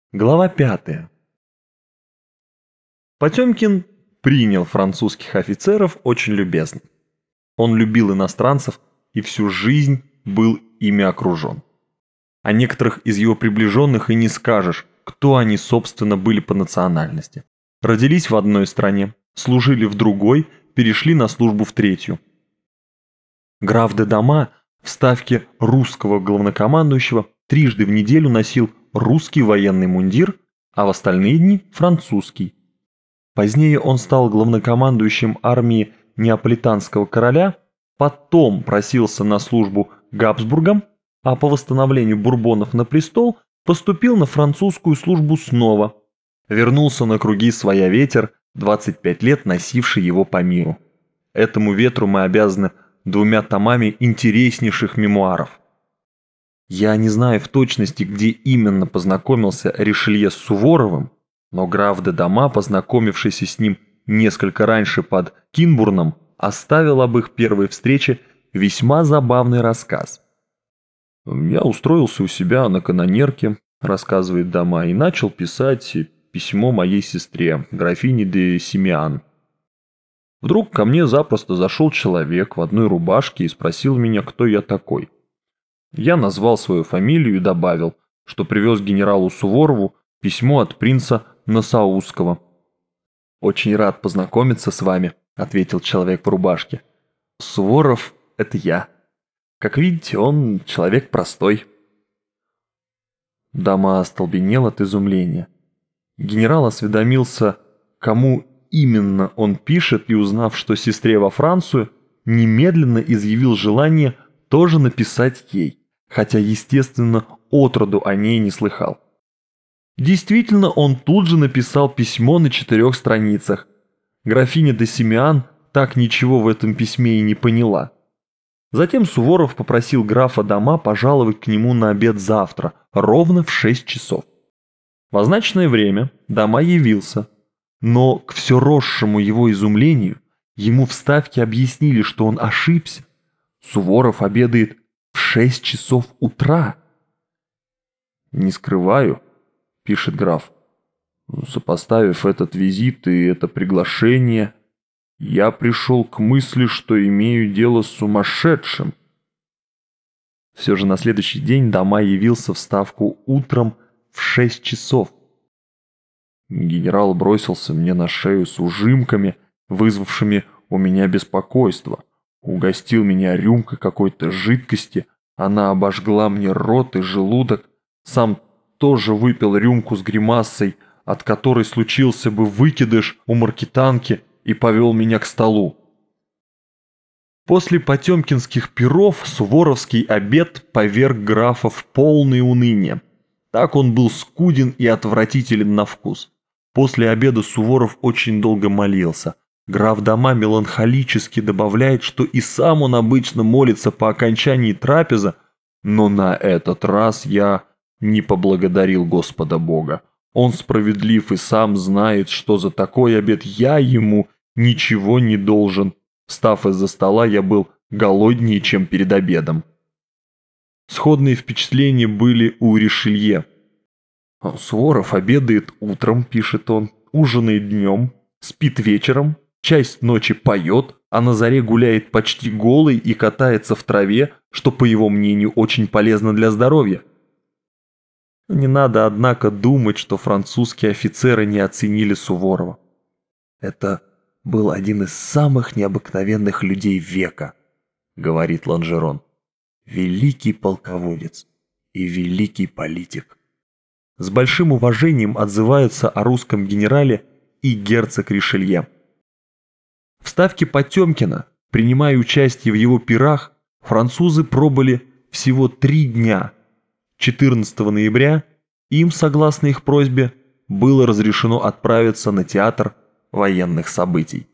Глава 5. Потемкин принял французских офицеров очень любезно. Он любил иностранцев и всю жизнь был ими окружен. О некоторых из его приближенных и не скажешь, кто они, собственно, были по национальности. Родились в одной стране, служили в другой, перешли на службу в третью. Граф де Дама в ставке русского главнокомандующего трижды в неделю носил русский военный мундир, а в остальные дни – французский. Позднее он стал главнокомандующим армии неаполитанского короля, потом просился на службу Габсбургам, а по восстановлению Бурбонов на престол поступил на французскую службу снова. Вернулся на круги своя ветер, 25 лет носивший его по миру. Этому ветру мы обязаны 2 томами интереснейших мемуаров. Я не знаю в точности, где именно познакомился Ришелье с Суворовым, но граф де Дама, познакомившийся с ним несколько раньше под Кинбурном, оставил об их первой встрече весьма забавный рассказ. «Я устроился у себя на канонерке», — рассказывает Дама, — «и начал писать письмо моей сестре, графине де Симеан. Вдруг ко мне запросто зашел человек в одной рубашке и спросил меня, кто я такой. Я назвал свою фамилию и добавил, что привез генералу Суворову письмо от принца Нассауского. «Очень рад познакомиться с вами», — ответил человек в рубашке. «Суворов — это я. Как видите, он человек простой». Дама остолбенел от изумления. Генерал осведомился, кому именно он пишет, и, узнав, что сестре во Францию, немедленно изъявил желание тоже написать ей, хотя, естественно, отроду о ней не слыхал. Действительно, он тут же написал письмо на 4 страницах. Графиня де Симеан так ничего в этом письме и не поняла. Затем Суворов попросил графа Дама пожаловать к нему на обед завтра, ровно в 6 часов. В означенное время Дама явился, но к все росшему его изумлению ему в ставке объяснили, что он ошибся. Суворов обедает в 6 часов утра. «Не скрываю», — пишет граф, — «сопоставив этот визит и это приглашение, я пришел к мысли, что имею дело с сумасшедшим». Все же на следующий день Дама явился в ставку утром в 6 часов. Генерал бросился мне на шею с ужимками, вызвавшими у меня беспокойство. Угостил меня рюмкой какой-то жидкости, она обожгла мне рот и желудок. Сам тоже выпил рюмку с гримасой, от которой случился бы выкидыш у маркетанки, и повел меня к столу. После потемкинских пиров суворовский обед поверг графа в полное уныние. Так он был скуден и отвратителен на вкус. После обеда Суворов очень долго молился. Граф Дама меланхолически добавляет, что и сам он обычно молится по окончании трапезы, но на этот раз я не поблагодарил Господа Бога. Он справедлив и сам знает, что за такой обед я ему ничего не должен. Встав из-за стола, я был голоднее, чем перед обедом. Сходные впечатления были у Ришелье. «Суворов обедает утром», — пишет он, — «ужинает днем, спит вечером, часть ночи поет, а на заре гуляет почти голый и катается в траве, что, по его мнению, очень полезно для здоровья». Не надо, однако, думать, что французские офицеры не оценили Суворова. «Это был один из самых необыкновенных людей века», — говорит Ланжерон. «Великий полководец и великий политик». С большим уважением отзываются о русском генерале и герцог Ришелье. В ставке Потемкина, принимая участие в его пирах, французы пробыли всего 3 дня. 14 ноября им, согласно их просьбе, было разрешено отправиться на театр военных событий.